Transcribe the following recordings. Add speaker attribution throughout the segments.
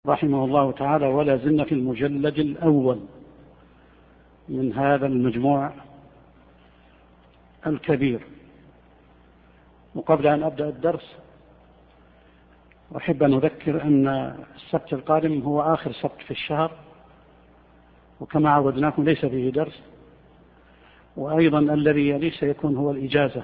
Speaker 1: رحمه الله تعالى. ولا زلنا في المجلد الأول من هذا المجموع الكبير. وقبل أن أبدأ الدرس أحب أن أذكر أن السبت القادم هو آخر سبت في الشهر، وكما عودناكم ليس فيه درس، وأيضا الذي يلي سيكون هو الإجازة،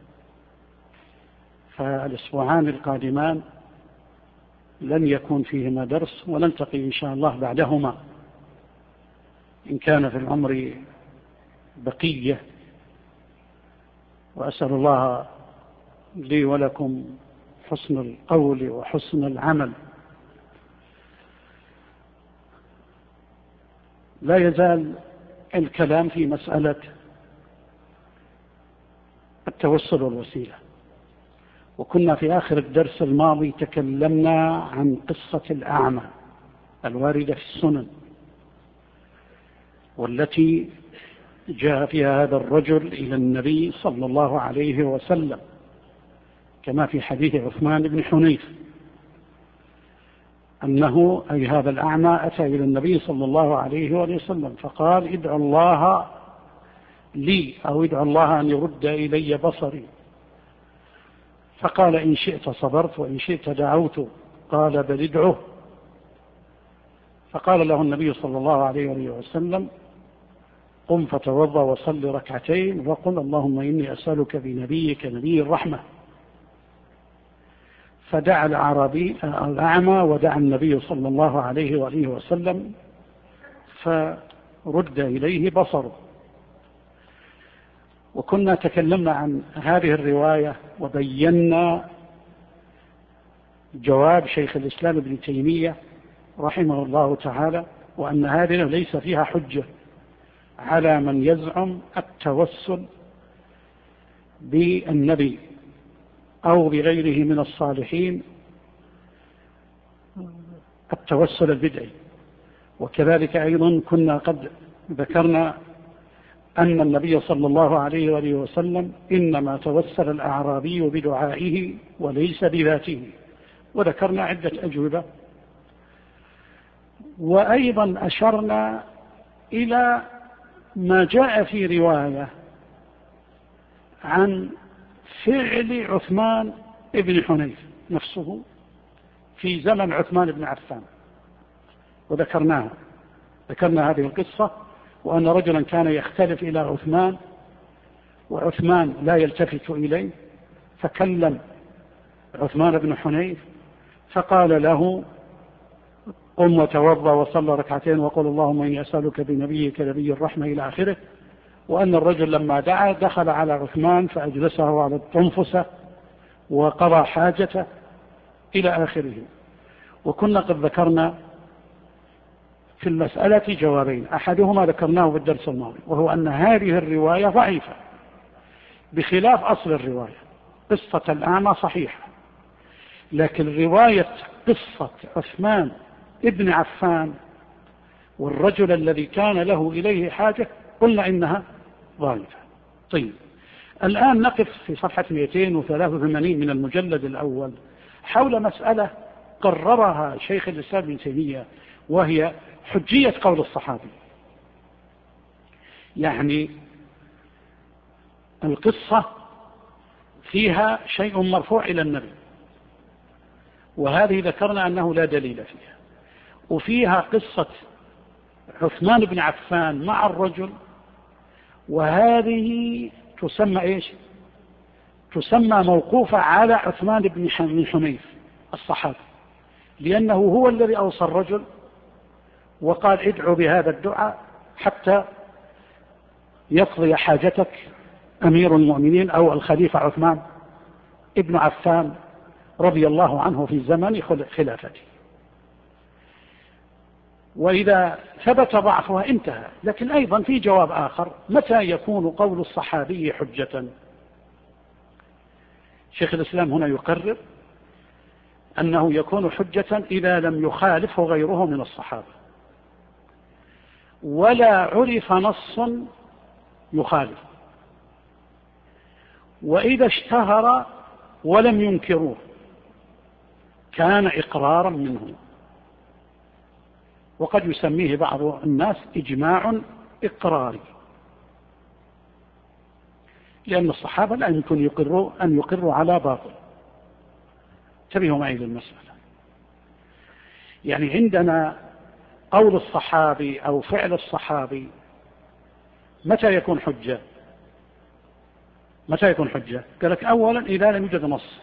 Speaker 1: فالأسبوعان القادمان لن يكون فيهما درس، ونلتقي إن شاء الله بعدهما إن كان في العمر بقية. وأسأل الله لي ولكم حسن القول وحسن العمل. لا يزال الكلام في مسألة التوسل والوسيلة، وكنا في آخر الدرس الماضي تكلمنا عن قصة الأعمى الواردة في السنن، والتي جاء فيها هذا الرجل إلى النبي صلى الله عليه وسلم، كما في حديث عثمان بن حنيف أنه أي هذا الأعمى أتى إلى النبي صلى الله عليه وسلم فقال: ادعو الله لي، أو ادعو الله أن يرد إلي بصري. فقال: إن شئت صبرت وإن شئت دعوت. قال: بل ادعه. فقال له النبي صلى الله عليه وسلم: قم فتوضأ وصل ركعتين وقل اللهم إني أسألك بنبيك نبي الرحمة. فدعا الأعمى ودعا النبي صلى الله عليه وسلم فرد إليه بصره. وكنا تكلمنا عن هذه الرواية وبينا جواب شيخ الإسلام ابن تيمية رحمه الله تعالى، وأن هذه ليس فيها حجة على من يزعم التوسل بالنبي أو بغيره من الصالحين، التوسل البدعي. وكذلك أيضا كنا قد ذكرنا أن النبي صلى الله عليه وسلم إنما توسل الأعرابي بدعائه وليس بذاته، وذكرنا عدة أجوبة. وأيضا أشرنا إلى ما جاء في رواية عن فعل عثمان بن حنيف نفسه في زمن عثمان بن عفان، وذكرنا هذه القصة، وأن رجلا كان يختلف إلى عثمان وعثمان لا يلتفت إليه، فكلم عثمان بن حنيف فقال له: قم وتوضأ وصل ركعتين وقل اللهم إني أسألك بنبيك نبي الرحمة إلى آخره. وأن الرجل لما دعا دخل على عثمان فأجلسه على الطنفسة وقضى حاجته إلى آخره. وكنا قد ذكرنا في المسألة جوابين، أحدهما ذكرناه في الدرس الماضي، وهو أن هذه الرواية ضعيفة بخلاف أصل الرواية. قصة الأعمى صحيحة، لكن رواية قصة عثمان ابن عفان والرجل الذي كان له إليه حاجة قلنا إنها ضعيفة. طيب، الآن نقف في صفحة 283 من المجلد الأول حول مسألة قررها شيخ الإسلام ابن تيمية، وهي حجية قول الصحابي. يعني القصة فيها شيء مرفوع إلى النبي، وهذه ذكرنا أنه لا دليل فيها. وفيها قصة عثمان بن عفان مع الرجل، وهذه تسمى إيش؟ تسمى موقوفة على عثمان بن حنيف الصحابي، لأنه هو الذي أوصى الرجل وقال: ادعو بهذا الدعاء حتى يقضي حاجتك أمير المؤمنين أو الخليفة عثمان ابن عفان رضي الله عنه في زمن خلافته. وإذا ثبت ضعفها انتهى. لكن أيضا في جواب آخر: متى يكون قول الصحابي حجة؟ شيخ الإسلام هنا يقرر أنه يكون حجة إذا لم يخالفه غيره من الصحابة، ولا عرف نص يخالف، وإذا اشتهر ولم ينكروه كان إقرارا منه. وقد يسميه بعض الناس إجماع إقراري، لأن الصحابة لا يمكن أن يقروا على باطل. انتبهوا معي للمسألة. يعني عندنا قول الصحابي أو فعل الصحابي متى يكون حجة؟ متى يكون حجة؟ قال لك أولا إذا لم يوجد نص،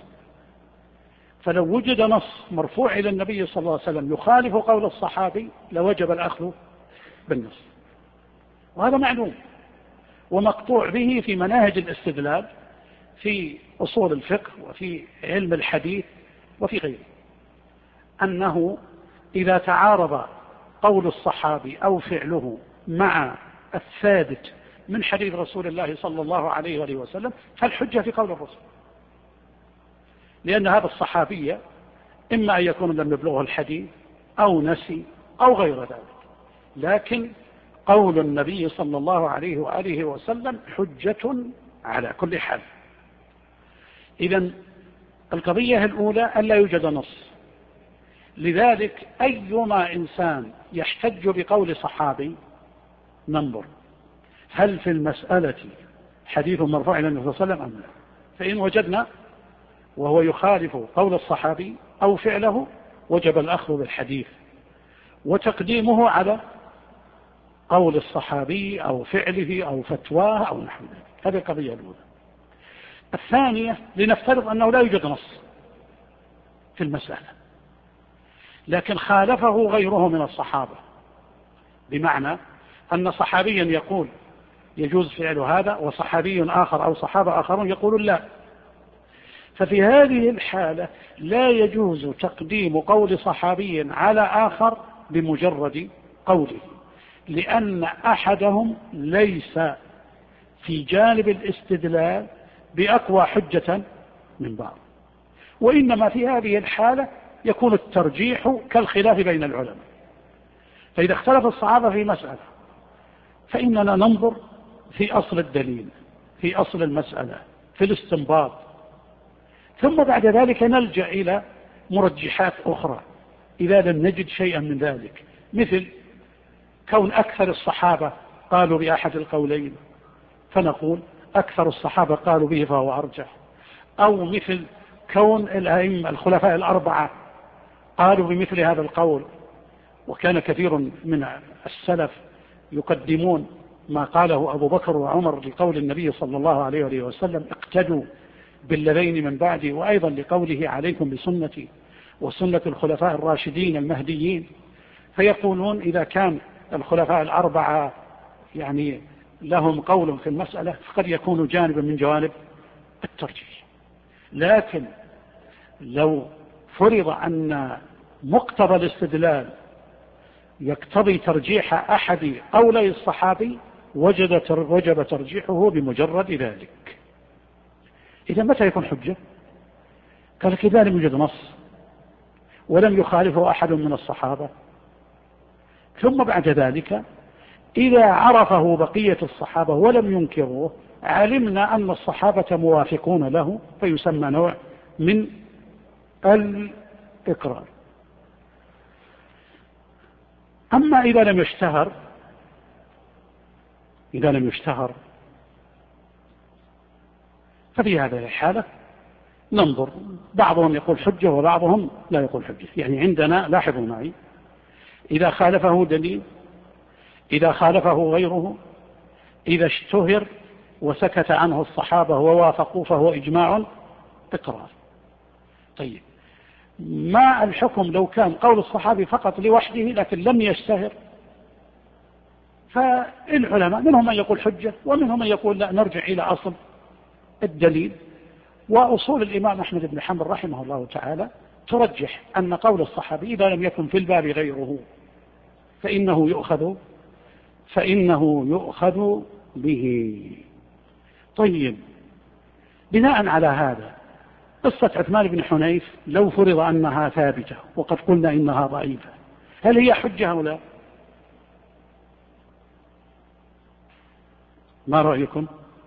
Speaker 1: فلو وجد نص مرفوع إلى النبي صلى الله عليه وسلم يخالف قول الصحابي لوجب الأخذ بالنص، وهذا معلوم ومقطوع به في مناهج الاستدلال في أصول الفقه وفي علم الحديث وفي غيره، أنه إذا تعارض قول الصحابي أو فعله مع الثابت من حديث رسول الله صلى الله عليه وآله وسلم فالحجة في قول الرسول، لأن هذا الصحابي إما أن يكون لم يبلغه الحديث أو نسي أو غير ذلك، لكن قول النبي صلى الله عليه وآله وسلم حجة على كل حال. إذن القضية الأولى أن لا يوجد نص، لذلك أيما إنسان يحتج بقول صحابي ننظر هل في المسألة حديث مرفوع إلى النبي صلى الله عليه وسلم أم لا، فإن وجدنا وهو يخالف قول الصحابي أو فعله وجب الأخذ بالحديث وتقديمه على قول الصحابي أو فعله أو فتواه أو نحو ذلك. هذه القضية الأولى. الثانية، لنفترض أنه لا يوجد نص في المسألة لكن خالفه غيره من الصحابة، بمعنى أن صحابيا يقول يجوز فعل هذا وصحابي آخر أو صحابة آخرون يقولون لا، ففي هذه الحالة لا يجوز تقديم قول صحابي على آخر بمجرد قوله، لأن أحدهم ليس في جانب الاستدلال بأقوى حجة من بعض، وإنما في هذه الحالة يكون الترجيح كالخلاف بين العلماء. فإذا اختلف الصحابة في مسألة فإننا ننظر في أصل الدليل، في أصل المسألة، في الاستنباط، ثم بعد ذلك نلجأ إلى مرجحات أخرى إذا لم نجد شيئا من ذلك، مثل كون أكثر الصحابة قالوا بأحد القولين فنقول أكثر الصحابة قالوا به فهو أرجح، أو مثل كون الأئمة الخلفاء الأربعة قالوا بمثل هذا القول، وكان كثير من السلف يقدمون ما قاله أبو بكر وعمر لقول النبي صلى الله عليه وسلم اقتدوا بالذين من بعدي، وأيضا لقوله عليكم بسنتي وسنة الخلفاء الراشدين المهديين، فيقولون إذا كان الخلفاء الأربعة يعني لهم قول في المسألة فقد يكون جانبا من جوانب الترجيح. لكن لو فرض أن مقتضى الاستدلال يقتضي ترجيح أحد قولي الصحابي وجب ترجيحه بمجرد ذلك. إذا متى يكون حجة؟ قال إذا لم يوجد نص ولم يخالفه أحد من الصحابة، ثم بعد ذلك إذا عرفه بقية الصحابة ولم ينكروه علمنا أن الصحابة موافقون له فيسمى نوع من الإقرار. أما إذا لم يشتهر ففي هذه الحالة ننظر، بعضهم يقول حجة وبعضهم لا يقول حجة. يعني عندنا لاحظوا معي، إذا خالفه دليل، إذا خالفه غيره، إذا اشتهر وسكت عنه الصحابة ووافقوا فهو إجماع إقرار. طيب ما الحكم لو كان قول الصحابي فقط لوحده لكن لم يشتهر؟ فالعلماء منهم من يقول حجة ومنهم من يقول لا، نرجع إلى أصل الدليل. وأصول الإمام أحمد بن حنبل رحمه الله تعالى ترجح أن قول الصحابي إذا لم يكن في الباب غيره فإنه يؤخذ به. طيب بناء على هذا قصة عثمان بن حنيف لو فرض أنها ثابتة وقد قلنا إنها ضعيفة، هل هي حجة أو لا؟ ما رأيكم؟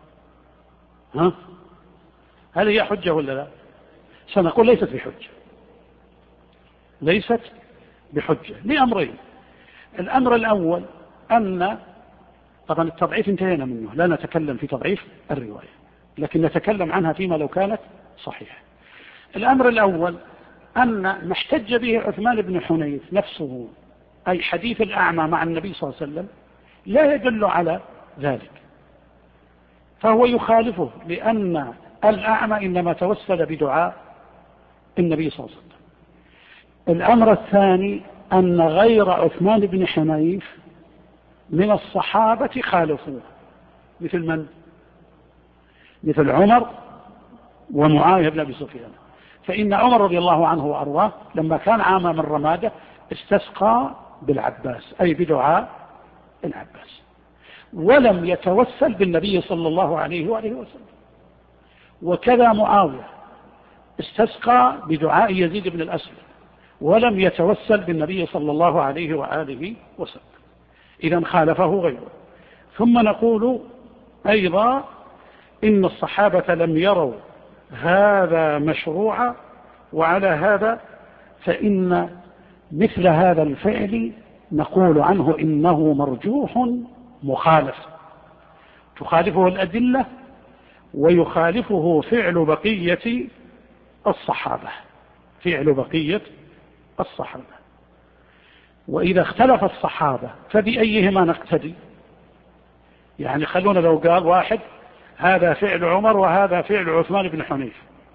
Speaker 1: هل هي حجة ولا لا؟ سنقول ليست بحجة، ليست بحجة لأمرين. الأمر الأول أن طبعا التضعيف انتهينا منه، لا نتكلم في تضعيف الرواية، لكن نتكلم عنها فيما لو كانت صحيحة. الأمر الأول أن ما احتج به عثمان بن حنيف نفسه، أي حديث الأعمى مع النبي صلى الله عليه وسلم، لا يدل على ذلك، فهو يخالفه، لأن الأعمى إنما توسل بدعاء النبي صلى الله عليه وسلم. الأمر الثاني أن غير عثمان بن حنيف من الصحابة خالفوه، مثل من؟ مثل عمر ومعاوية بن أبي سفيان. فإن عمر رضي الله عنه وأرضاه لما كان عام من رمادة استسقى بالعباس، أي بدعاء العباس، ولم يتوسل بالنبي صلى الله عليه وآله وسلم. وكذا معاوية استسقى بدعاء يزيد بن الأسود، ولم يتوسل بالنبي صلى الله عليه وآله وسلم. إذن خالفه غيره. ثم نقول أيضا إن الصحابة لم يروا هذا مشروعا، وعلى هذا فإن مثل هذا الفعل نقول عنه إنه مرجوح مخالف، تخالفه الأدلة ويخالفه فعل بقية الصحابة، فعل بقية الصحابة. وإذا اختلف الصحابة فبأيهما نقتدي؟ يعني خلونا لو قال واحد هذا فعل عمر وهذا فعل عثمان بن حنيف،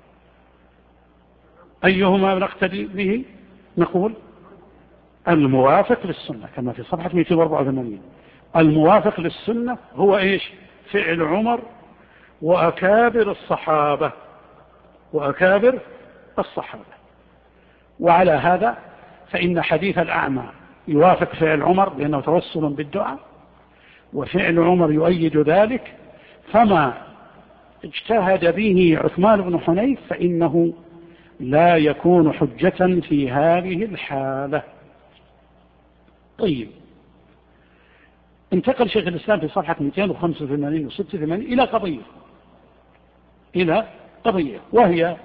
Speaker 1: أيهما نقتدي به؟ نقول الموافق للسنة، كما في صفحة 284. الموافق للسنة هو إيش؟ فعل عمر وأكابر الصحابة، وأكابر الصحابة. وعلى هذا فإن حديث الأعمى يوافق فعل عمر لأنه توسل بالدعاء، وفعل عمر يؤيد ذلك، فما اجتهد به عثمان بن حنيف فإنه لا يكون حجة في هذه الحالة. طيب، انتقل شيخ الإسلام في صفحة 285 و 86 إلى قضية، وهي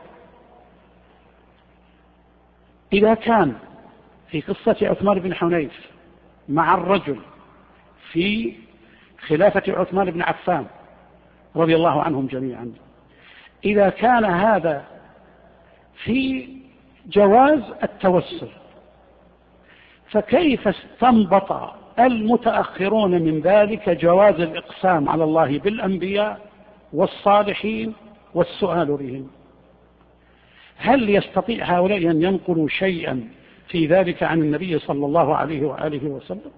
Speaker 1: إذا كان في قصة عثمان بن حنيف مع الرجل في خلافة عثمان بن عفان رضي الله عنهم جميعا، إذا كان هذا في جواز التوسل، فكيف استنبط المتأخرون من ذلك جواز الإقسام على الله بالأنبياء والصالحين والسؤال بهم؟ هل يستطيع هؤلاء أن ينقلوا شيئا في ذلك عن النبي صلى الله عليه وآله وسلم؟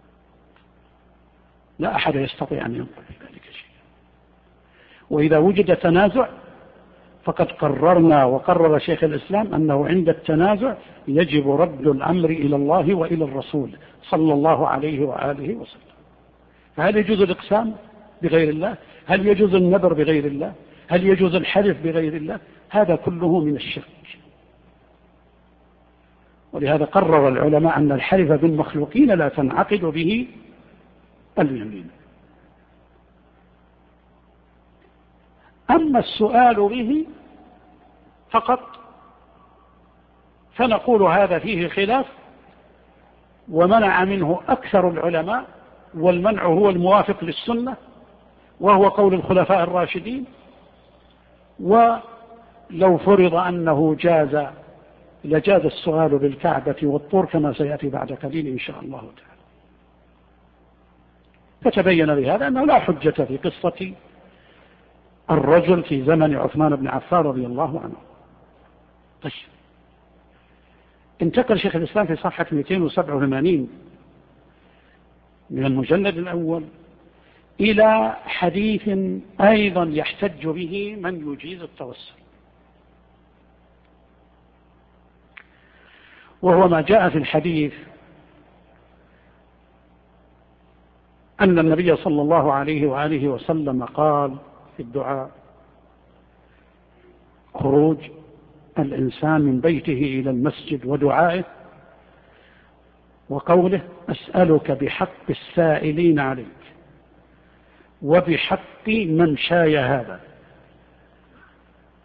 Speaker 1: لا أحد يستطيع أن ينقل في ذلك شيئا. وإذا وجد تنازع فقد قررنا وقرر شيخ الإسلام أنه عند التنازع يجب رد الأمر إلى الله وإلى الرسول صلى الله عليه وآله وسلم. فهل يجوز الإقسام بغير الله؟ هل يجوز النذر بغير الله؟ هل يجوز الحلف بغير الله؟ هذا كله من الشرك. ولهذا قرر العلماء أن الحلف بالمخلوقين لا تنعقد به اليمين. أما السؤال به فقط فنقول هذا فيه خلاف، ومنع منه أكثر العلماء، والمنع هو الموافق للسنة، وهو قول الخلفاء الراشدين. ولو فرض أنه جاز لجاز السؤال بالكعبة والطور كما سيأتي بعد قليل إن شاء الله تعالى. فتبين بهذا أنه لا حجة في قصة الرجل في زمن عثمان بن عفان رضي الله عنه. طيب، انتقل شيخ الإسلام في صفحة 287 من المجلد الأول إلى حديث أيضا يحتج به من يجيز التوسل، وهو ما جاء في الحديث أن النبي صلى الله عليه وآله وسلم قال في الدعاء: خروج الإنسان من بيته إلى المسجد ودعائه، وقوله: أسألك بحق السائلين عليك وبحق من شاي هذا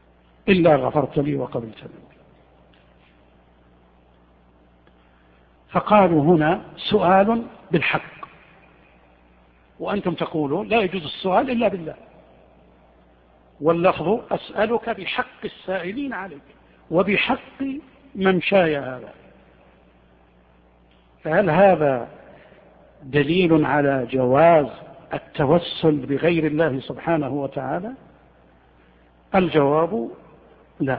Speaker 1: إلا غفرت لي وقبلت مني. فقالوا هنا سؤال بالحق، وأنتم تقولون لا يجوز السؤال إلا بالله، واللفظ أسألك بحق السائلين عليك وبحق ممشاي هذا. فهل هذا دليل على جواز التوسل بغير الله سبحانه وتعالى؟ الجواب لا،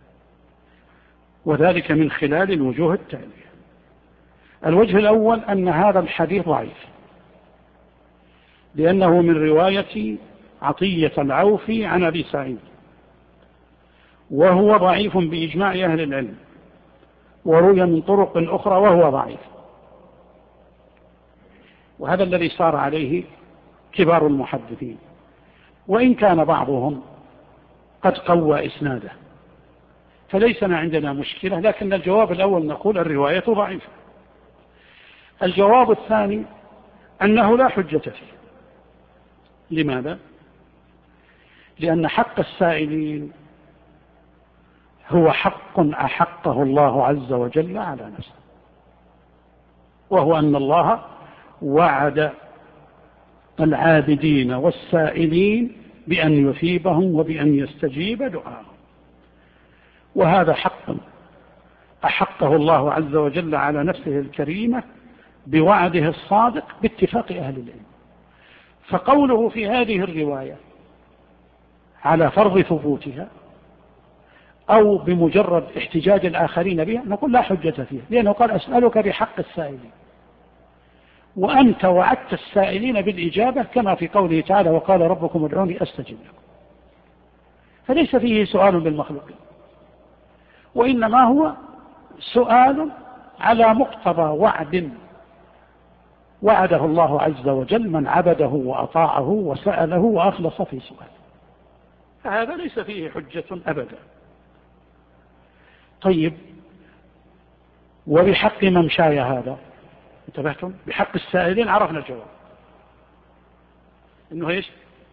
Speaker 1: وذلك من خلال الوجوه التالية. الوجه الأول أن هذا الحديث ضعيف، لأنه من رواية عطية العوفي عن أبي سعيد، وهو ضعيف بإجماع أهل العلم، وروي من طرق أخرى وهو ضعيف، وهذا الذي صار عليه كبار المحدثين، وإن كان بعضهم قد قوى إسناده، فليسنا عندنا مشكلة، لكن الجواب الأول نقول الرواية ضعيفة. الجواب الثاني أنه لا حجة فيه. لماذا؟ لأن حق السائلين هو حق أحقه الله عز وجل على نفسه، وهو أن الله وعد العابدين والسائلين بأن يثيبهم وبأن يستجيب دعاءهم، وهذا حق أحقه الله عز وجل على نفسه الكريمة بوعده الصادق باتفاق أهل العلم. فقوله في هذه الرواية على فرض ثبوتها أو بمجرد احتجاج الآخرين بها نقول لا حجة فيها، لأنه قال أسألك بحق السائلين، وأنت وعدت السائلين بالإجابة كما في قوله تعالى وقال ربكم ادعوني أستجب لكم. فليس فيه سؤال بالمخلوقين، وإنما هو سؤال على مقتضى وعد وعده الله عز وجل من عبده وأطاعه وسأله وأخلص في سؤاله، فهذا ليس فيه حجة أبدا. طيب، وبحق ممشاي هذا، انتبهتم؟ بحق السائلين عرفنا الجواب إنه إيش؟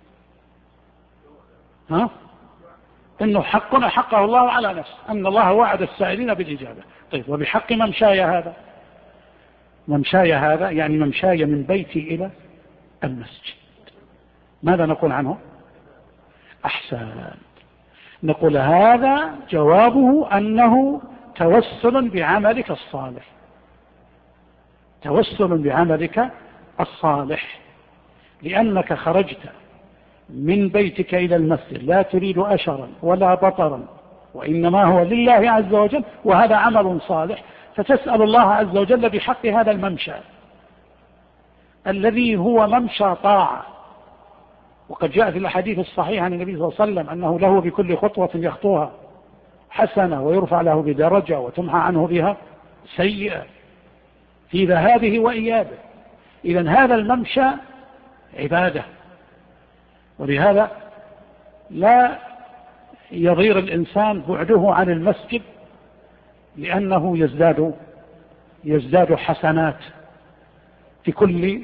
Speaker 1: إنه حق أحقه الله على نفسه، أن الله وعد السائلين بالإجابة. طيب، وبحق ممشاي هذا، ممشاي هذا يعني ممشاي من بيتي إلى المسجد، ماذا نقول عنه؟ أحسن، نقول هذا جوابه أنه توسل بعملك الصالح، توسل بعملك الصالح، لأنك خرجت من بيتك إلى المسجد لا تريد أشرا ولا بطرا، وإنما هو لله عز وجل، وهذا عمل صالح، فتسأل الله عز وجل بحق هذا الممشى الذي هو ممشى طاعة. وقد جاء في الحديث الصحيح عن النبي صلى الله عليه وسلم أنه له بكل خطوة يخطوها حسنة ويرفع له بدرجة وتمحى عنه بها سيئة في ذهابه وإيابه. إذن هذا الممشى عبادة، ولهذا لا يضير الإنسان بعده عن المسجد، لأنه يزداد حسنات في كل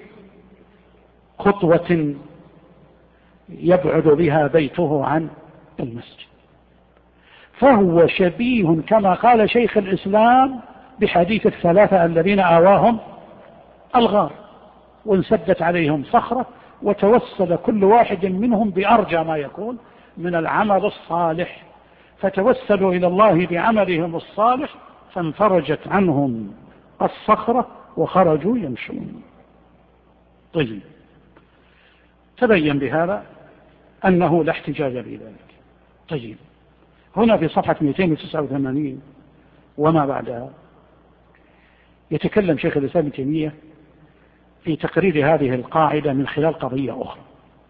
Speaker 1: خطوة يبعد بها بيته عن المسجد. فهو شبيه كما قال شيخ الإسلام بحديث الثلاثة الذين آواهم الغار وانسدت عليهم صخرة، وتوسل كل واحد منهم بأرجى ما يكون من العمل الصالح، فتوسلوا إلى الله بعملهم الصالح فانفرجت عنهم الصخرة وخرجوا يمشون. طيب، تبين بهذا أنه لا احتجاج بذلك. طيب، هنا في صفحة 289 وما بعدها يتكلم شيخ الإسلام ابن تيمية في تقرير هذه القاعدة من خلال قضية أخرى،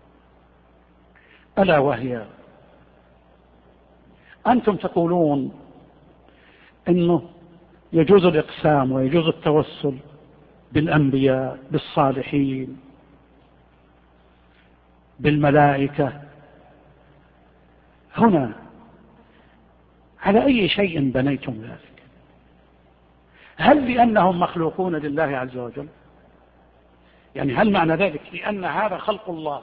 Speaker 1: ألا وهي أنتم تقولون أنه يجوز الإقسام ويجوز التوسل بالأنبياء بالصالحين بالملائكة. هنا على أي شيء بنيتم ذلك؟ هل لأنهم مخلوقون لله عز وجل؟ يعني هل معنى ذلك لأن هذا خلق الله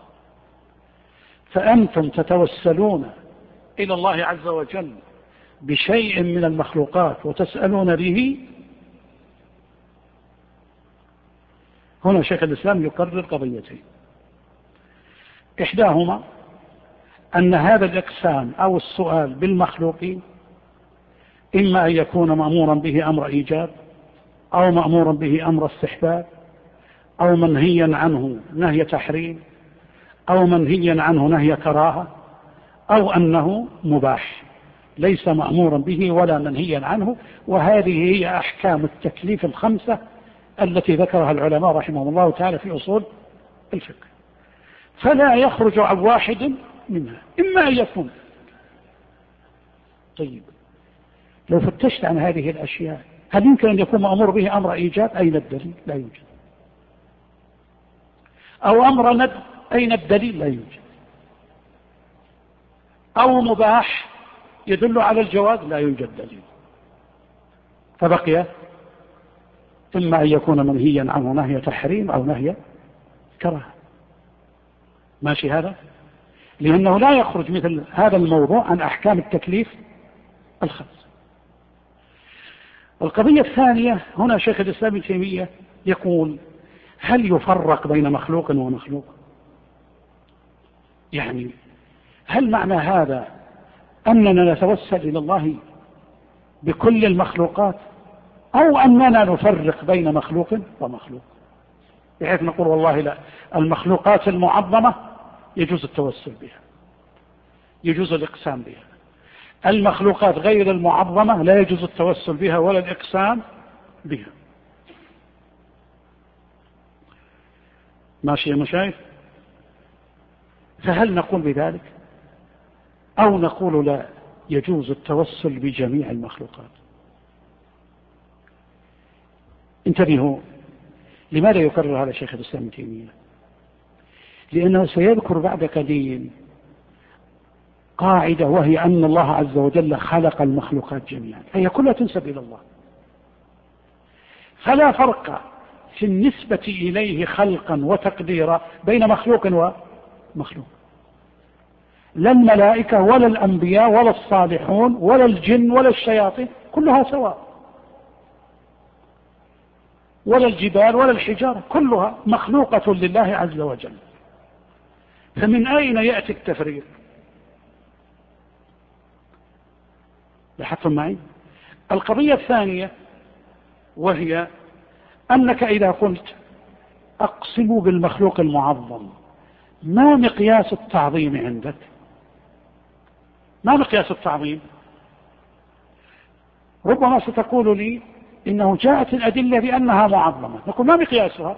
Speaker 1: فأنتم تتوسلون إلى الله عز وجل بشيء من المخلوقات وتسألون به؟ هنا شيخ الإسلام يقرر قضيتين، إحداهما أن هذا الإقسام أو السؤال بالمخلوقين إما أن يكون مأمورا به أمر إيجاب، أو مأمورا به أمر استحباب، أو منهيا عنه نهي تحريم، أو منهيا عنه نهي كراهة، أو أنه مباح ليس مأمورا به ولا منهيا عنه. وهذه هي أحكام التكليف الخمسة التي ذكرها العلماء رحمهم الله تعالى في أصول الفقه، فلا يخرج عن واحد منها، إما أن يكون. طيب لو فتشت عن هذه الأشياء هل يمكن أن يكون مأمور به أمر إيجاب؟ أين الدليل؟ لا يوجد. أو أمر ندب؟ أين الدليل؟ لا يوجد. أو مباح يدل على الجواز؟ لا يوجد دليل. فبقي إما أن يكون منهيا عنه نهي تحريم أو نهي كراهة. ماشي هذا؟ لأنه لا يخرج مثل هذا الموضوع عن أحكام التكليف الخمس. القضية الثانية، هنا شيخ الإسلام ابن تيمية يقول هل يفرق بين مخلوق ومخلوق؟ يعني هل معنى هذا أننا نتوسل إلى الله بكل المخلوقات، أو أننا نفرق بين مخلوق ومخلوق، بحيث نقول والله لا، المخلوقات المعظمة يجوز التوسل بها، يجوز الإقسام بها، المخلوقات غير المعظمة لا يجوز التوسل بها ولا الإقسام بها. ماشي يا مشايخ؟ فهل نقول بذلك أو نقول لا، يجوز التوسل بجميع المخلوقات؟ انتبهوا، لماذا يكرر هذا شيخ الإسلام ابن تيمية؟ لأنه سيذكر بعد قليل قاعدة، وهي أن الله عز وجل خلق المخلوقات جميعا، هي كلها تنسب إلى الله، فلا فرق في النسبة إليه خلقا وتقديرا بين مخلوق ومخلوق. لا الملائكة ولا الأنبياء ولا الصالحون ولا الجن ولا الشياطين كلها سواء، ولا الجبال ولا الحجارة، كلها مخلوقة لله عز وجل. فمن أين يأتي التفريق؟ لاحظتم معي؟ القضية الثانية، وهي أنك إذا قلت أقسم بالمخلوق المعظم، ما مقياس التعظيم عندك؟ ما مقياس التعظيم؟ ربما ستقول لي إنه جاءت الأدلة بأنها معظمة، نقول ما مقياسها؟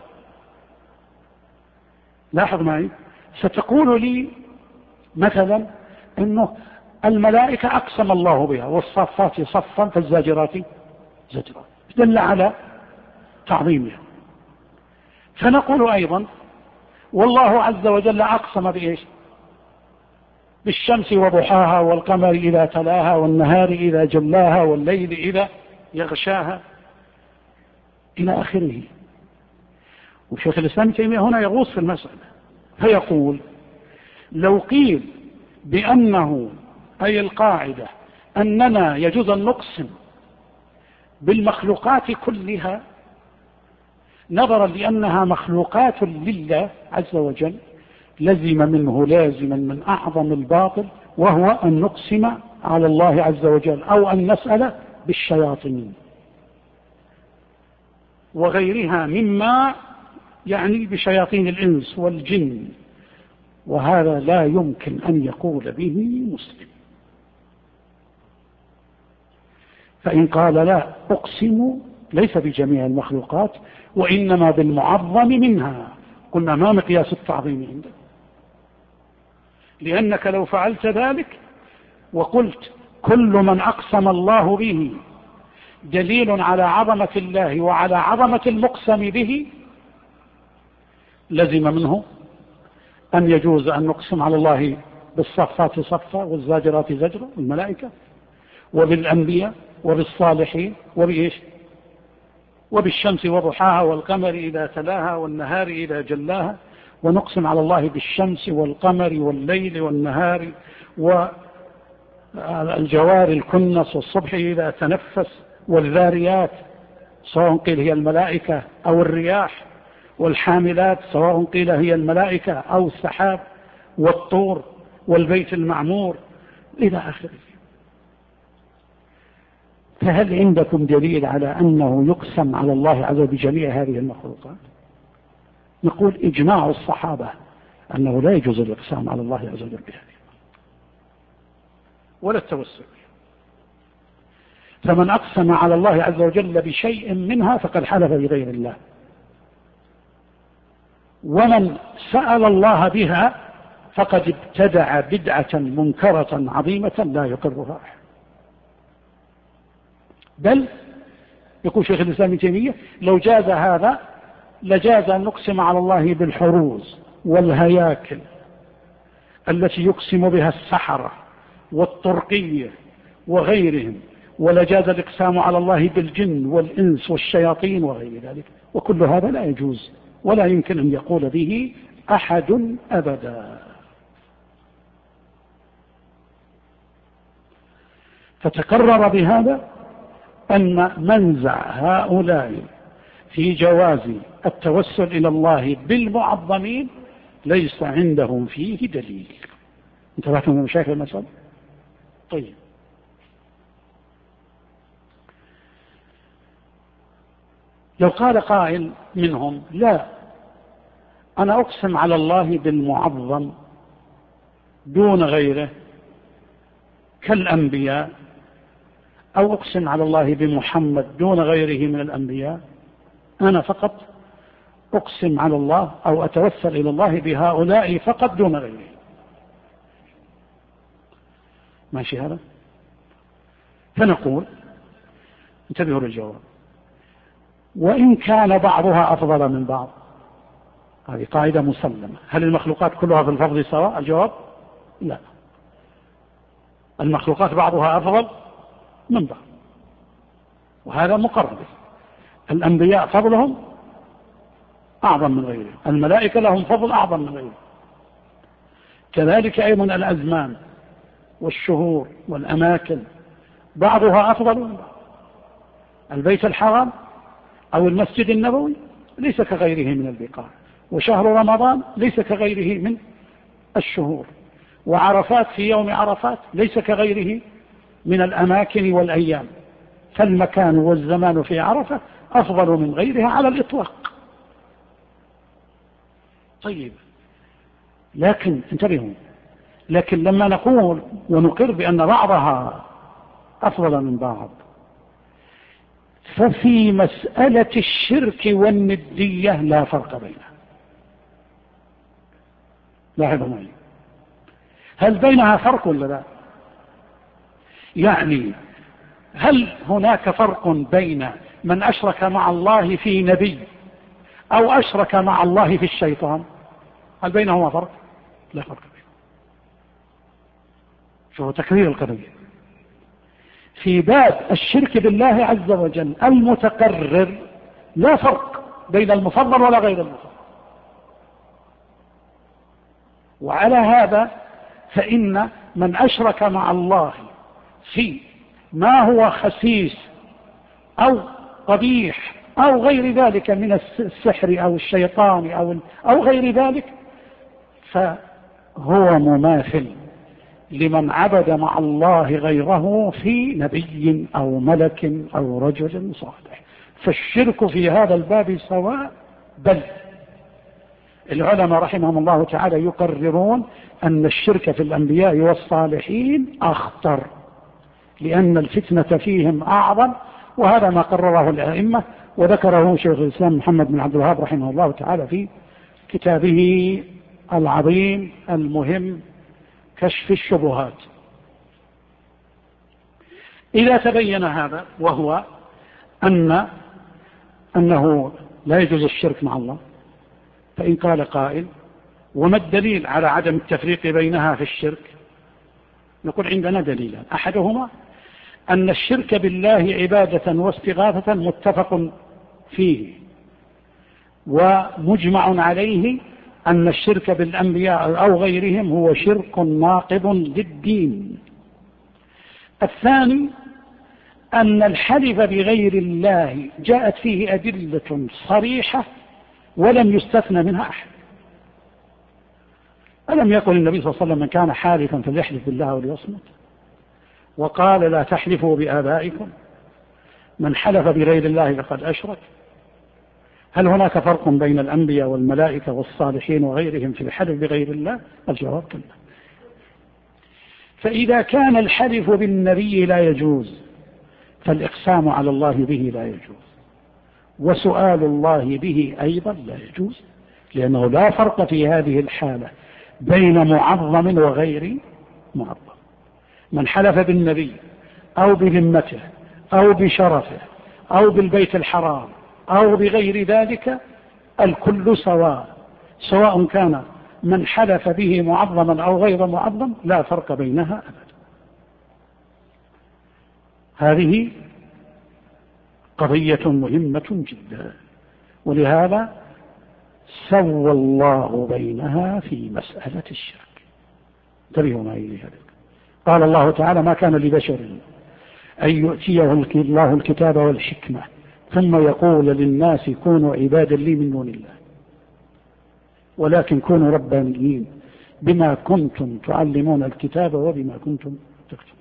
Speaker 1: لاحظ معي، ستقول لي مثلا إنه الملائكة أقسم الله بها، والصفات صفا فالزاجرات زجرا، دل على تعظيمها. فنقول أيضا والله عز وجل أقسم بإيش؟ بالشمس وضحاها والقمر إذا تلاها والنهار إذا جلاها والليل إذا يغشاها إلى آخره. وشيخ الإسلام ابن تيمية هنا يغوص في المسألة فيقول لو قيل بأنه أي القاعدة أننا يجوز أن نقسم بالمخلوقات كلها نظرا لأنها مخلوقات لله عز وجل، لزم منه لازما من أعظم الباطل، وهو أن نقسم على الله عز وجل أو أن نسأل بالشياطين وغيرها مما يعني بشياطين الإنس والجن، وهذا لا يمكن أن يقول به مسلم. فإن قال لا أقسم ليس بجميع المخلوقات وإنما بالمعظم منها، قلنا ما مقياس التعظيم عندك؟ لأنك لو فعلت ذلك وقلت كل من أقسم الله به دليل على عظمة الله وعلى عظمة المقسم به، لزم منه أن يجوز أن نقسم على الله بالصفات صفا والزاجرات زجرا، الملائكة، وبالأنبياء وبالصالحين وبإيش؟ وبالشمس وضحاها والقمر إذا تلاها والنهار إذا جلاها، ونقسم على الله بالشمس والقمر والليل والنهار والجوار الكنس والصبح إذا تنفس والذاريات، سواء قيل هي الملائكة أو الرياح، والحاملات، سواء قيل هي الملائكة أو السحاب والطور والبيت المعمور إلى آخره. فهل عندكم دليل على أنه يقسم على الله عز وجل بجميع هذه المخلوقات؟ نقول إجماع الصحابة أنه لا يجوز الإقسام على الله عز وجل بهذه ولا التوسل، فمن أقسم على الله عز وجل بشيء منها فقد حلف بغير الله، ومن سأل الله بها فقد ابتدع بدعة منكرة عظيمة لا يقرها أحد. بل يقول شيخ الإسلام ابن تيمية لو جاز هذا لجاز أن نقسم على الله بالحروز والهياكل التي يقسم بها السحرة والطرقية وغيرهم، ولجاز الإقسام على الله بالجن والإنس والشياطين وغير ذلك، وكل هذا لا يجوز ولا يمكن أن يقول به أحد أبدا. فتقرر بهذا أن منزع هؤلاء في جواز التوسل إلى الله بالمعظمين ليس عندهم فيه دليل. انتبهتم من مشاكل المسألة؟ طيب، لو قال قائل منهم لا، أنا أقسم على الله بالمعظم دون غيره كالأنبياء، أو أقسم على الله بمحمد دون غيره من الأنبياء، أنا فقط أقسم على الله أو أتوسل إلى الله بهؤلاء فقط دون غيره. ماشي هذا؟ فنقول انتبهوا للجواب، وإن كان بعضها أفضل من بعض، هذه قاعدة مسلمة. هل المخلوقات كلها في الفضل سواء؟ الجواب لا، المخلوقات بعضها أفضل من بعض، وهذا مقرر. الأنبياء فضلهم أعظم من غيرهم، الملائكة لهم فضل أعظم من غيرهم، كذلك أيضا الأزمان والشهور والأماكن بعضها أفضل من بعض. البيت الحرام أو المسجد النبوي ليس كغيره من البقاع، وشهر رمضان ليس كغيره من الشهور، وعرفات في يوم عرفات ليس كغيره من الأماكن والأيام، فالمكان والزمان في عرفة أفضل من غيرها على الإطلاق. طيب، لكن انتبهوا، لكن لما نقول ونقر بأن بعضها أفضل من بعض، ففي مسألة الشرك والندية لا فرق بينها. لاحظوا معي، هل بينها فرق ولا لا؟ يعني هل هناك فرق بين من أشرك مع الله في نبي أو أشرك مع الله في الشيطان؟ هل بينهما فرق؟ لا فرق بينهما. شوفوا تكرير القضية في باب الشرك بالله عز وجل المتقرر، لا فرق بين المفضل ولا غير المفضل. وعلى هذا فإن من أشرك مع الله في ما هو خسيس أو قبيح أو غير ذلك من السحر أو الشيطان أو غير ذلك، فهو مماثل لمن عبد مع الله غيره في نبي أو ملك أو رجل صالح. فالشرك في هذا الباب سواء، بل العلماء رحمهم الله تعالى يقررون أن الشرك في الأنبياء والصالحين أخطر، لأن الفتنة فيهم أعظم، وهذا ما قرره الأئمة وذكره شيخ الإسلام محمد بن عبد الوهاب رحمه الله تعالى في كتابه العظيم المهم كشف الشبهات. إذا تبين هذا، وهو أنه لا يجوز الشرك مع الله، فإن قال قائل وما الدليل على عدم التفريق بينها في الشرك؟ نقول عندنا دليلان، أحدهما أن الشرك بالله عبادة واستغاثة متفق فيه ومجمع عليه، أن الشرك بالأنبياء أو غيرهم هو شرك ناقض للدين. الثاني أن الحلف بغير الله جاءت فيه أدلة صريحة ولم يستثنى منها أحد. ألم يقل النبي صلى الله عليه وسلم من كان حالفا فليحلف بالله وليصمت، وقال لا تحلفوا بآبائكم، من حلف بغير الله فقد أشرك. هل هناك فرق بين الأنبياء والملائكة والصالحين وغيرهم في الحلف بغير الله؟ الجواب كلا. فإذا كان الحلف بالنبي لا يجوز فالإقسام على الله به لا يجوز، وسؤال الله به أيضا لا يجوز، لأنه لا فرق في هذه الحالة بين معظم وغير معظم. من حلف بالنبي أو بذمته أو بشرفه أو بالبيت الحرام أو بغير ذلك الكل سواء، سواء كان من حلف به معظما أو غير معظم، لا فرق بينها أبدا. هذه قضية مهمة جدا، ولهذا سوى الله بينها في مسألة الشرك. انتبهوا معي لهذا. قال الله تعالى ما كان لبشر أن يؤتيه الله الكتاب والحكمة ثم يقول للناس كونوا عبادا لي من دون الله، ولكن كونوا ربانيين بما كنتم تعلمون الكتاب وبما كنتم تكتبون.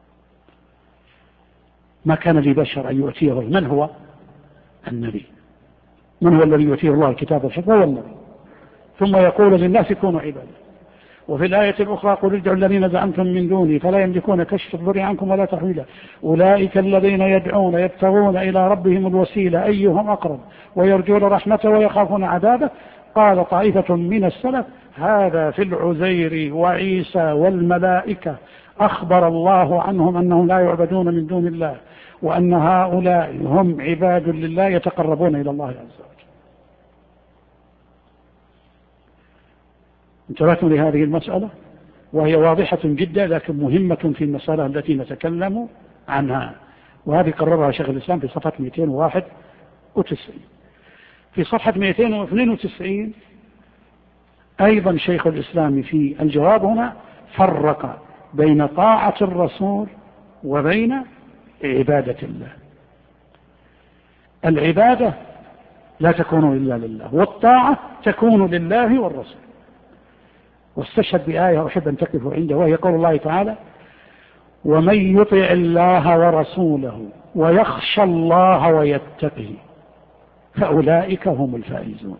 Speaker 1: ما كان لبشر أن يؤتيه. من هو النبي؟ من هو الذي يؤتيه الله الكتاب والحكمة؟ هو النبي. ثم يقول للناس كونوا عبادا. وفي الآية الأخرى قل ادعوا الذين زعمتم من دوني فلا يملكون كشف الضر عنكم ولا تحويلا أولئك الذين يدعون يبتغون إلى ربهم الوسيلة أيهم أقرب ويرجون رحمته ويخافون عذابه. قال طائفة من السلف هذا في العزير وعيسى والملائكة أخبر الله عنهم أنهم لا يعبدون من دون الله وأن هؤلاء هم عباد لله يتقربون إلى الله عز وجل. انتبهتم لهذه المسألة وهي واضحة جدا لكن مهمة في المسألة التي نتكلم عنها، وهذه قررها شيخ الإسلام في صفحة 291. في صفحة 292 أيضا شيخ الإسلام في الجواب هنا فرق بين طاعة الرسول وبين عبادة الله. العبادة لا تكون إلا لله، والطاعة تكون لله والرسول. واستشهد بآية أحب أن تقفوا عنده، وهي قول الله تعالى ومن يطع الله ورسوله ويخشى الله ويتقه فأولئك هم الفائزون.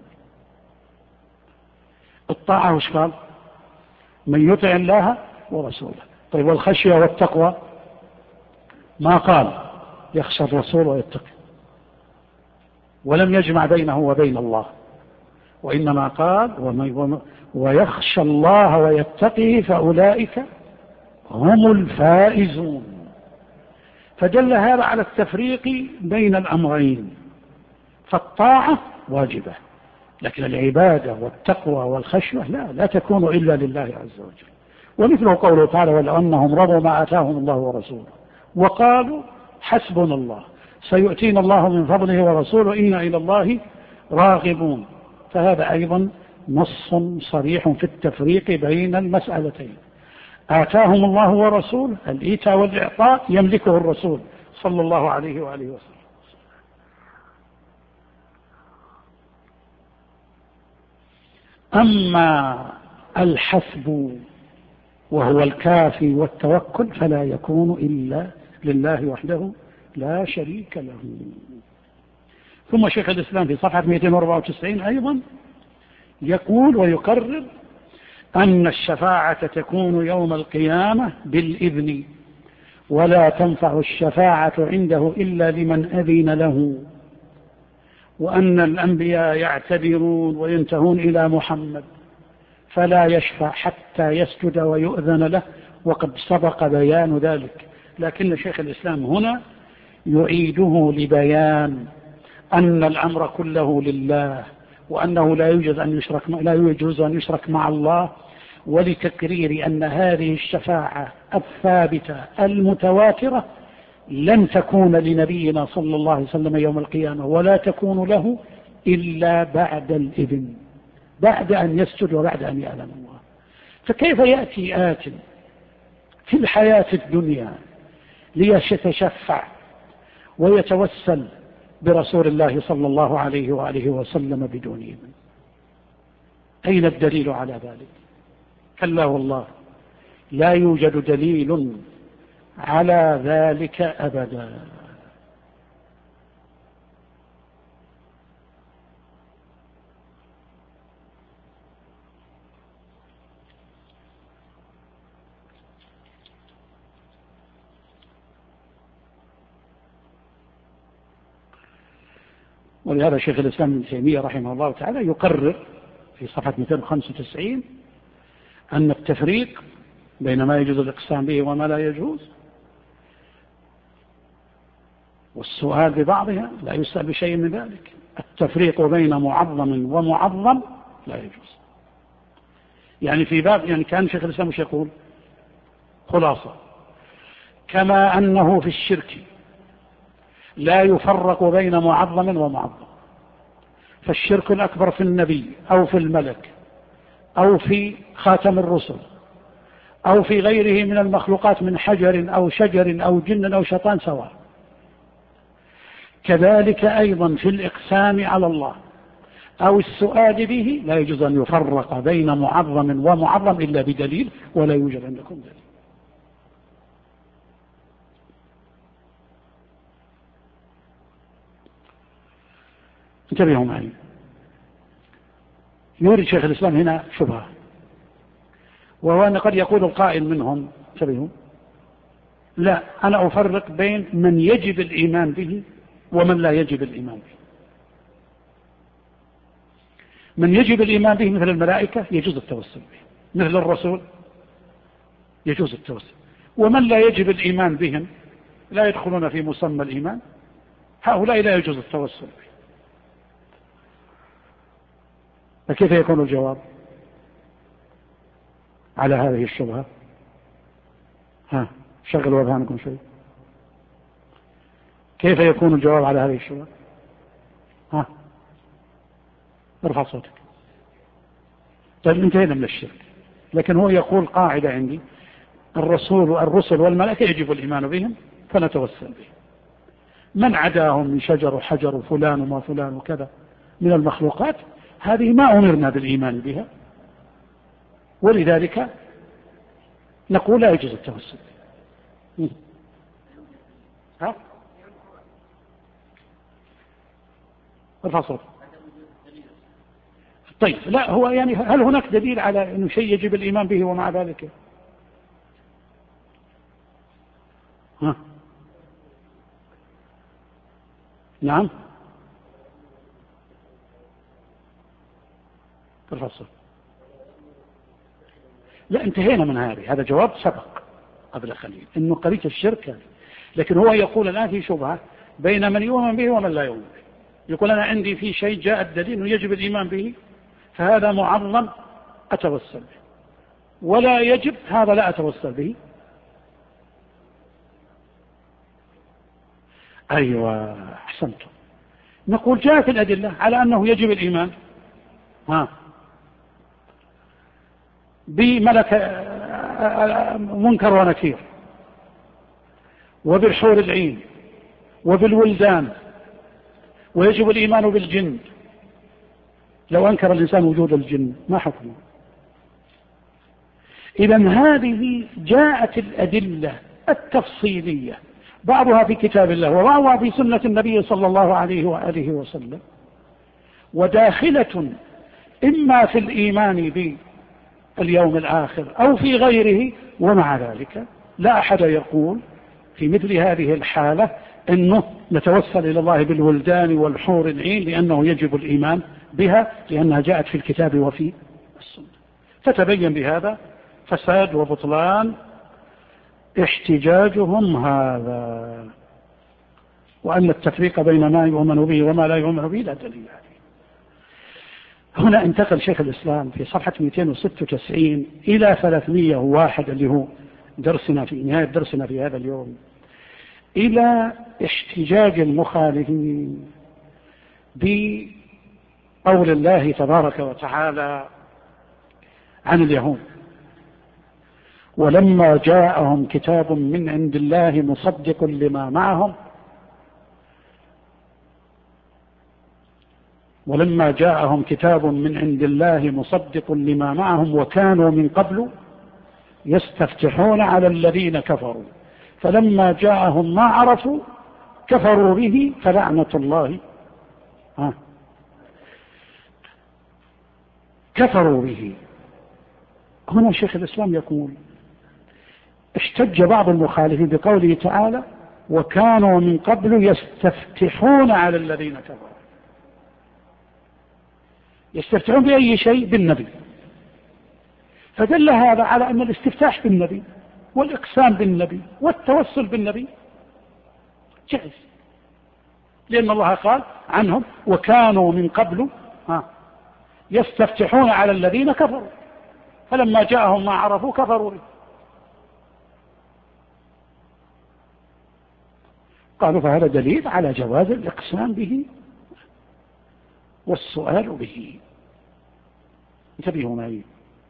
Speaker 1: الطاعة وش قال؟ من يطع الله ورسوله. طيب والخشية والتقوى ما قال يخشى الرسول ويتقي، ولم يجمع بينه وبين الله، وإنما قال ويخشى الله ويتقي فأولئك هم الفائزون. فدل هذا على التفريق بين الأمرين، فالطاعة واجبة، لكن العبادة والتقوى والخشية لا تكون إلا لله عز وجل. ومثله قوله تعالى ولو أنهم رضوا ما آتاهم الله ورسوله وقالوا حسبنا الله سيؤتينا الله من فضله ورسوله إنا إلى الله راغبون. فهذا أيضا نص صريح في التفريق بين المسألتين. آتاهم الله ورسوله، الإيتاء والإعطاء يملكه الرسول صلى الله عليه وآله وسلم. أما الحسب وهو الكافي والتوكل فلا يكون إلا لله وحده لا شريك له. ثم شيخ الإسلام في صفحة 294 أيضا يقول ويقرر أن الشفاعة تكون يوم القيامة بالإذن، ولا تنفع الشفاعة عنده إلا لمن أذن له، وأن الأنبياء يعتذرون وينتهون إلى محمد فلا يشفع حتى يسجد ويؤذن له، وقد سبق بيان ذلك. لكن شيخ الإسلام هنا يعيده لبيان أن الأمر كله لله، وأنه لا يجوز أن يشرك مع الله، ولتكرير أن هذه الشفاعة الثابتة المتواترة لن تكون لنبينا صلى الله عليه وسلم يوم القيامة، ولا تكون له إلا بعد الإذن، بعد أن يسجد وبعد أن يعلم الله. فكيف يأتي آت في الحياة الدنيا ليتشفع ويتوسل برسول الله صلى الله عليه وآله وسلم بدون إيمان. أين الدليل على ذلك؟ كلا والله، لا يوجد دليل على ذلك أبدا. ولهذا شيخ الإسلام ابن تيمية رحمه الله تعالى يقرر في صفحة 295 أن التفريق بين ما يجوز الإقسام به وما لا يجوز والسؤال ببعضها لا يسأل بشيء من ذلك. التفريق بين معظم ومعظم لا يجوز. يعني في باب، يعني كان شيخ الإسلام مش يقول خلاصة، كما أنه في الشرك لا يفرق بين معظم ومعظم، فالشرك الأكبر في النبي أو في الملك أو في خاتم الرسل أو في غيره من المخلوقات من حجر أو شجر أو جن أو شيطان سواء. كذلك أيضا في الإقسام على الله أو السؤال به لا يجوز أن يفرق بين معظم ومعظم إلا بدليل، ولا يوجد عندكم دليل. انتبهوا معي، يورد شيخ الإسلام هنا شبهة، وهو أن قد يقول القائل منهم انتبهوا، لا أنا أفرق بين من يجب الإيمان به ومن لا يجب الإيمان به. من يجب الإيمان به مثل الملائكة يجوز التوسل به، مثل الرسول يجوز التوسل، ومن لا يجب الإيمان بهم لا يدخلون في مسمى الإيمان، هؤلاء لا يجوز التوسل به. فكيف يكون الجواب على هذه الشبهة؟ شغلوا أذهانكم شوي. كيف يكون الجواب على هذه الشبهة؟ ارفع صوتك. طيب انتهينا من الشرك، لكن هو يقول قاعدة عندي، الرسل والملائكة يجب الإيمان بهم فنتوسل بهم. من عداهم من شجر وحجر وفلان وما فلان وكذا من المخلوقات، هذه ما أمرنا بالإيمان بها، ولذلك نقول لا يجوز التوسل. ارفع صوتك. طيب لا، هو يعني هل هناك دليل على أنه شيء يجب الإيمان به ومع ذلك نعم ارفع الصوت. لا انتهينا من هذا جواب سبق قبل قليل انه قضية الشرك، لكن هو يقول الآن في شبهة بين من يؤمن به ومن لا يؤمن به. يقول أنا عندي في شيء جاء الدليل أنه يجب الإيمان به فهذا معظم أتوسل به، ولا يجب هذا لا أتوسل به. أيوة أحسنتم. نقول جاءت الأدلة على أنه يجب الإيمان بملك منكر ونكير وبالحور العين وبالولدان، ويجب الإيمان بالجن. لو أنكر الإنسان وجود الجن ما حكمه؟ إذن هذه جاءت الأدلة التفصيلية، بعضها في كتاب الله وبعضها في سنة النبي صلى الله عليه وآله وسلم، وداخلة إما في الإيمان باليوم الآخر أو في غيره. ومع ذلك لا أحد يقول في مثل هذه الحالة أنه نتوسل إلى الله بالولدان والحور العين لأنه يجب الإيمان بها، لأنها جاءت في الكتاب وفي السنة. فتبين بهذا فساد وبطلان احتجاجهم هذا، وأن التفريق بين ما يؤمن به وما لا يؤمن به لا دليل عليه. هنا انتقل شيخ الإسلام في صفحة 296 إلى 301 اللي هو درسنا في نهاية درسنا في هذا اليوم، إلى احتجاج المخالفين بقول الله تبارك وتعالى عن اليهود: ولما جاءهم كتاب من عند الله مصدق لما معهم ولما جاءهم كتاب من عند الله مصدق لما معهم وكانوا من قبل يستفتحون على الذين كفروا فلما جاءهم ما عرفوا كفروا به فلعنة الله كفروا به. هنا شيخ الإسلام يقول احتج بعض المخالفين بقوله تعالى وكانوا من قبل يستفتحون على الذين كفروا. يستفتحون بأي شيء؟ بالنبي. فدل هذا على أن الاستفتاح بالنبي والإقسام بالنبي والتوسل بالنبي جائز، لأن الله قال عنهم وكانوا من قبل يستفتحون على الذين كفروا فلما جاءهم ما عرفوا كفروا به. قالوا فهذا دليل على جواز الإقسام به والسؤال به. انتبهوا معي.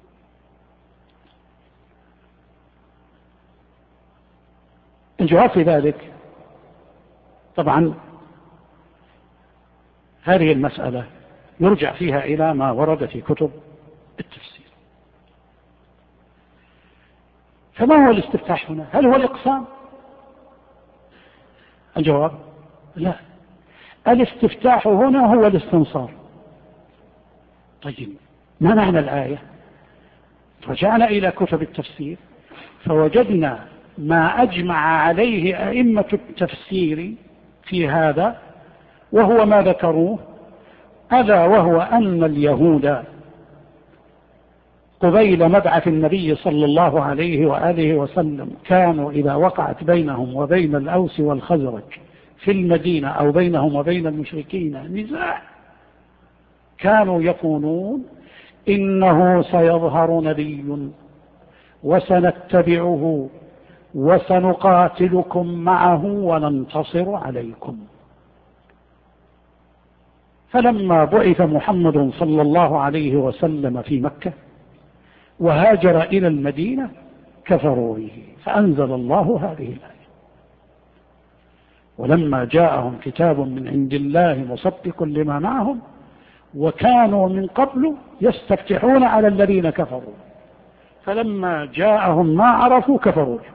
Speaker 1: الجواب في ذلك طبعا هذه المسألة يرجع فيها إلى ما ورد في كتب التفسير. فما هو الاستفتاح هنا؟ هل هو الإقسام؟ الجواب لا، الاستفتاح هنا هو الاستنصار. طيب ما معنى الآية؟ رجعنا إلى كتب التفسير فوجدنا ما أجمع عليه أئمة التفسير في هذا وهو ما ذكروه، ألا وهو أن اليهود قبيل مبعث النبي صلى الله عليه وآله وسلم كانوا إذا وقعت بينهم وبين الأوس والخزرج في المدينة أو بينهم وبين المشركين نزاع كانوا يقولون إنه سيظهر نبي وسنتبعه وسنقاتلكم معه وننتصر عليكم. فلما بعث محمد صلى الله عليه وسلم في مكة وهاجر إلى المدينة كفروا به فأنزل الله هذه الآية ولما جاءهم كتاب من عند الله مصدق لما معهم وكانوا من قبل يستفتحون على الذين كفروا فلما جاءهم ما عرفوا كفروا به.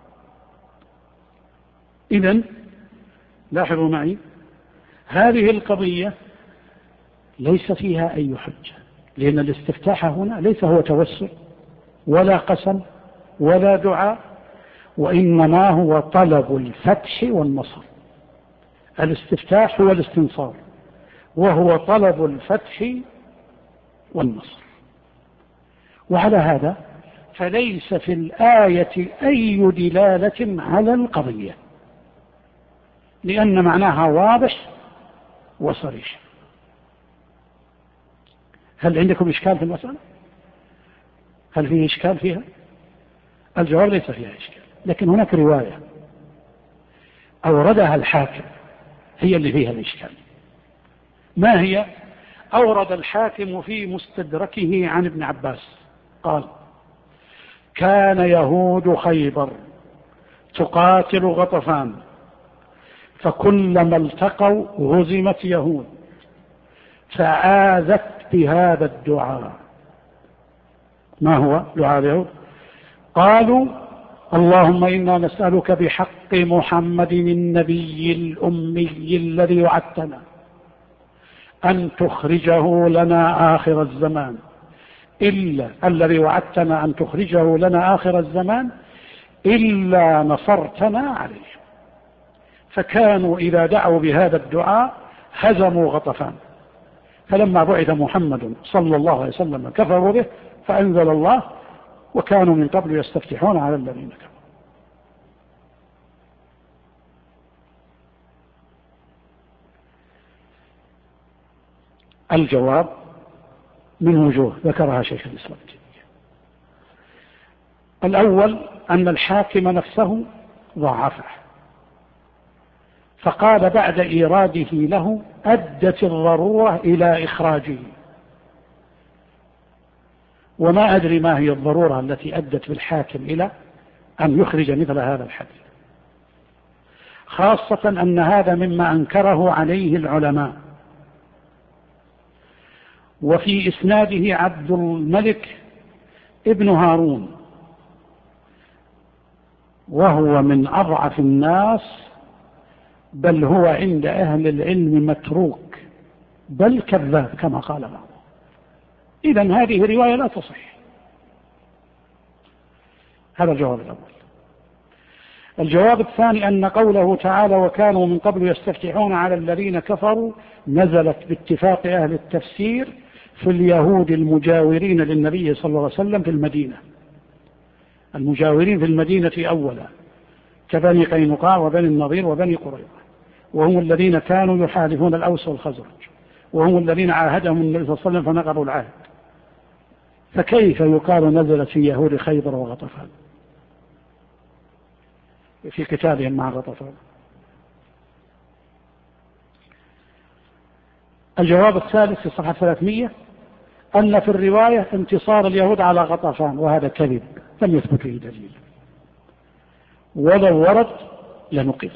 Speaker 1: إذن لاحظوا معي هذه القضية ليس فيها أي حجة، لأن الاستفتاح هنا ليس هو توسل ولا قسم ولا دعاء، وإنما هو طلب الفتح والنصر. الاستفتاح هو الاستنصار وهو طلب الفتح والنصر. وعلى هذا فليس في الآية أي دلالة على القضية لأن معناها واضح وصريح. هل عندكم إشكال في المسألة؟ هل فيه إشكال فيها؟ الجواب ليس فيها إشكال، لكن هناك رواية أوردها الحاكم هي اللي فيها الإشكال. ما هي؟ أورد الحاكم في مستدركه عن ابن عباس قال كان يهود خيبر تقاتل غطفان فكلما التقوا هزمت يهود فآذت بهذا الدعاء. ما هو دعاء اليهود؟ قالوا اللهم إنا نسألك بحق محمد النبي الأمي الذي وعدتنا أن تخرجه لنا آخر الزمان إلا الذي وعدتنا أن تخرجه لنا آخر الزمان إلا نصرتنا عليه. فكانوا إذا دعوا بهذا الدعاء هزموا غطفان، فلما بعث محمد صلى الله عليه وسلم كفروا به فأنزل الله وكانوا من قبل يستفتحون على الذين كفروا. الجواب من وجوه ذكرها شيخ الإسلام. الأول أن الحاكم نفسه ضعفه فقال بعد إيراده له أدت الضرورة إلى إخراجه، وما أدري ما هي الضرورة التي أدت بالحاكم إلى أن يخرج مثل هذا الحديث، خاصة أن هذا مما أنكره عليه العلماء وفي إسناده عبد الملك ابن هارون، وهو من أضعف الناس، بل هو عند أهل العلم متروك، بل كذاب كما قال بعضهم. إذن هذه رواية لا تصح. هذا الجواب الأول. الجواب الثاني أن قوله تعالى وكانوا من قبل يستفتحون على الذين كفروا نزلت باتفاق أهل التفسير في اليهود المجاورين للنبي صلى الله عليه وسلم في المدينة، المجاورين في المدينة أولا كبني قينقاع وبني النضير وبني قريظة، وهم الذين كانوا يحالفون الأوس والخزرج، وهم الذين عاهدهم النبي صلى الله عليه وسلم فنقضوا العهد، فكيف يقال نزلت في يهود خيبر وغطفان في قتالهم مع غطفان؟ الجواب الثالث في صفحة 300 أن في الرواية انتصار اليهود على غطفان، وهذا كذب لم يثبت فيه دليل، ولو ورد لنقل.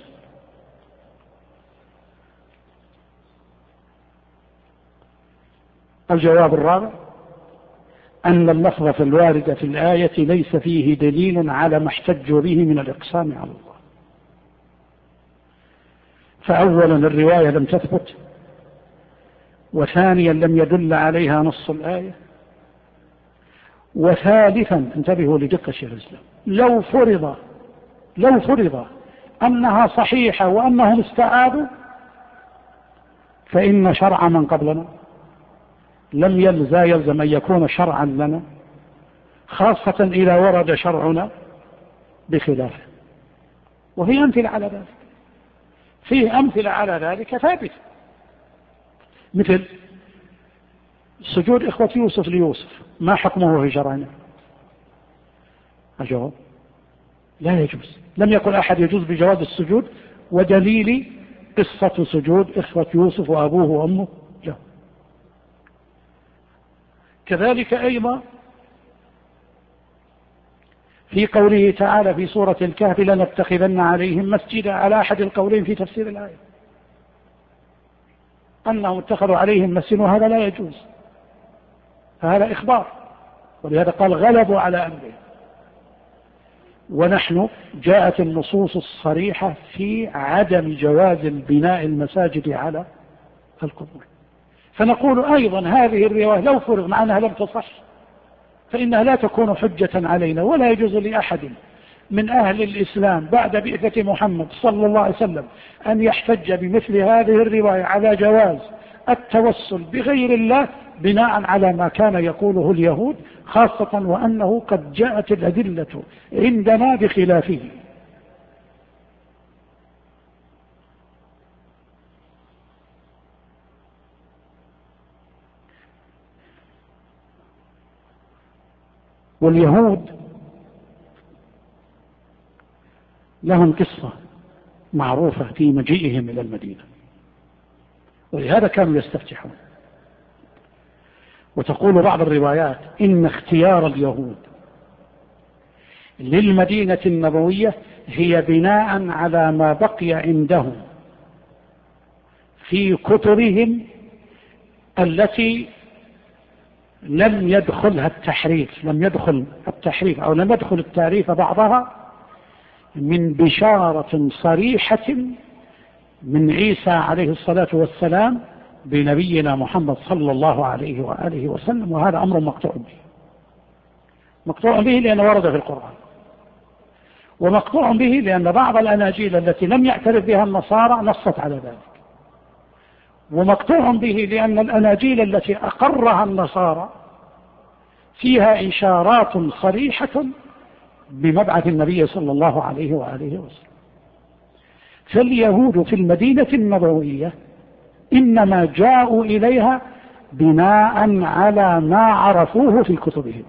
Speaker 1: الجواب الرابع أن اللفظة الواردة في الآية ليس فيه دليل على ما احتجوا به من الإقسام على الله. فأولا الرواية لم تثبت، وثانيا لم يدل عليها نص الآية، وثالثا انتبهوا لدقة شيخ الإسلام، لو فرض أنها صحيحة وأنهم استعادوا فإن شرع من قبلنا لم يلزم أن يكون شرعا لنا، خاصة إذا ورد شرعنا بخلافه. وفي أمثلة على ذلك، فيه أمثلة على ذلك ثابتة، مثل سجود إخوة يوسف ليوسف، ما حكمه في شرعنا؟ الجواب لا يجوز، لم يقل أحد يجوز بجواز السجود ودليل قصة سجود إخوة يوسف وأبوه وأمه له. كذلك أيضا في قوله تعالى في سورة الكهف لنتخذن عليهم مسجدا، على أحد القولين في تفسير الآية أنهم اتخذوا عليهم مسجدا، وهذا لا يجوز، فهذا إخبار، ولهذا قال غلبوا على أمره. ونحن جاءت النصوص الصريحة في عدم جواز البناء المساجد على القبور، فنقول أيضا هذه الرواية لو فرض مع أنها لم تصح فإنها لا تكون حجة علينا، ولا يجوز لأحد من أهل الإسلام بعد بعثة محمد صلى الله عليه وسلم أن يحتج بمثل هذه الرواية على جواز التوسل بغير الله بناء على ما كان يقوله اليهود، خاصة وأنه قد جاءت الأدلة عندنا بخلافه. واليهود لهم قصة معروفة في مجيئهم إلى المدينة، ولهذا كانوا يستفتحون. وتقول بعض الروايات إن اختيار اليهود للمدينة النبوية هي بناء على ما بقي عندهم في كتبهم التي لم يدخل التحريف أو لم يدخل التعريف بعضها من بشارة صريحة من عيسى عليه الصلاة والسلام بنبينا محمد صلى الله عليه وآله وسلم، وهذا أمر مقطوع به لأنه ورد في القرآن، ومقطوع به لأن بعض الأناجيل التي لم يعترف بها النصارى نصت على ذلك، ومقطوع به لأن الأناجيل التي أقرها النصارى فيها إشارات صريحة بمبعث النبي صلى الله عليه وآله وسلم. فاليهود في المدينة النبوية إنما جاءوا إليها بناء على ما عرفوه في كتبهم،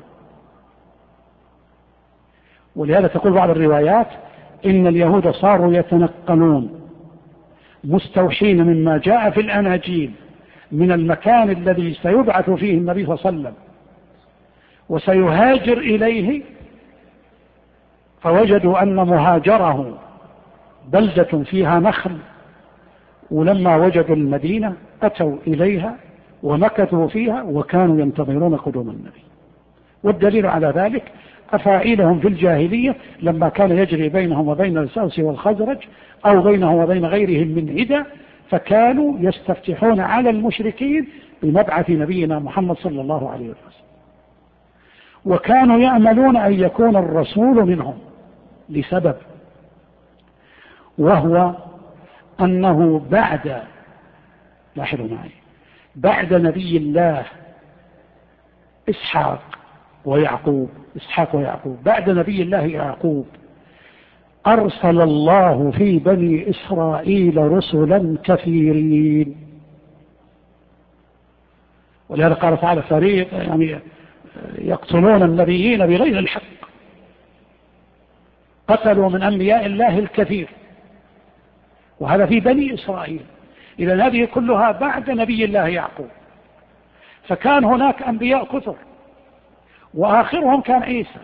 Speaker 1: ولهذا تقول بعض الروايات إن اليهود صاروا يتنقلون مستوحين مما جاء في الأناجيل من المكان الذي سيبعث فيه النبي صلى الله عليه وسلم وسيهاجر إليه، فوجدوا أن مهاجره بلدة فيها نخل، ولما وجدوا المدينة أتوا إليها ومكثوا فيها وكانوا ينتظرون قدوم النبي. والدليل على ذلك أفاعيلهم في الجاهلية لما كان يجري بينهم وبين الأوس والخزرج أو بينهم وبين غيرهم من عدة، فكانوا يستفتحون على المشركين بمبعث نبينا محمد صلى الله عليه وسلم، وكانوا يأملون أن يكون الرسول منهم لسبب، وهو أنه لاحظوا معي، بعد نبي الله إسحاق ويعقوب، بعد نبي الله يعقوب أرسل الله في بني إسرائيل رسلا كثيرين. ولهذا قال تعالى فريق يعني يقتلون النبيين بغير الحق، قتلوا من أنبياء الله الكثير، وهذا في بني إسرائيل. إذن هذه كلها بعد نبي الله يعقوب، فكان هناك أنبياء كثر وآخرهم كان عيسى،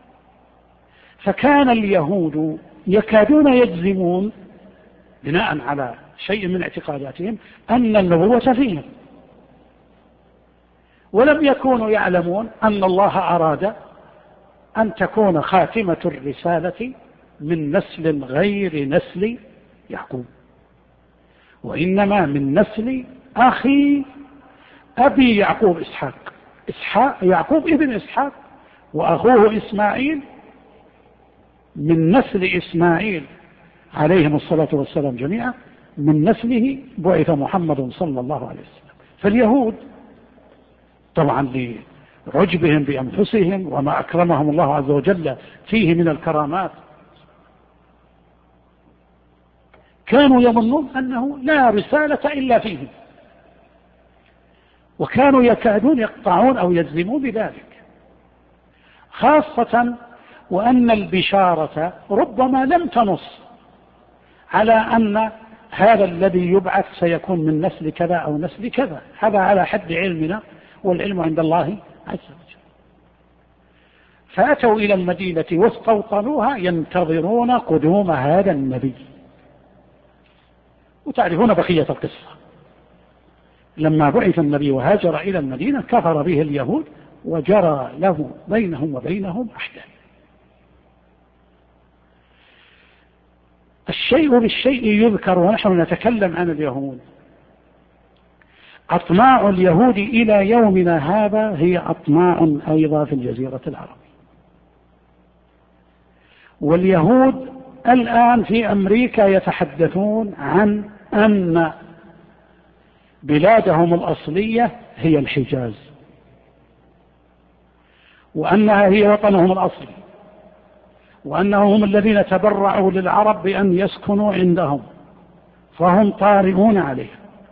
Speaker 1: فكان اليهود يكادون يجزمون بناء على شيء من اعتقاداتهم أن النبوة فيهم، ولم يكونوا يعلمون أن الله أراد أن تكون خاتمة الرسالة من نسل غير نسل يعقوب، وإنما من نسل أخي أبي يعقوب يعقوب ابن إسحاق، وأخوه إسماعيل من نسل إسماعيل عليهم الصلاة والسلام جميعا، من نسله بعث محمد صلى الله عليه وسلم. فاليهود طبعا لعجبهم بأنفسهم وما أكرمهم الله عز وجل فيه من الكرامات، كانوا يظنون أنه لا رسالة إلا فيهم، وكانوا يكادون يقطعون أو يجزمون بذلك، خاصة وأن البشارة ربما لم تنص على أن هذا الذي يبعث سيكون من نسل كذا أو نسل كذا، هذا على حد علمنا، والعلم عند الله عز وجل. فأتوا إلى المدينة واستوطنوها ينتظرون قدوم هذا النبي. وتعرفون بقية القصة، لما بعث النبي وهاجر إلى المدينة كفر به اليهود وجرى له بينهم وبينهم أحداث. الشيء بالشيء يذكر، ونحن نتكلم عن اليهود. أطماع اليهود إلى يومنا هذا هي أطماع أيضا في الجزيرة العربية. واليهود الآن في أمريكا يتحدثون عن أن بلادهم الأصلية هي الحجاز، وأنها هي وطنهم الأصلي، وأنهم هم الذين تبرعوا للعرب بأن يسكنوا عندهم، فهم طارئون عليه.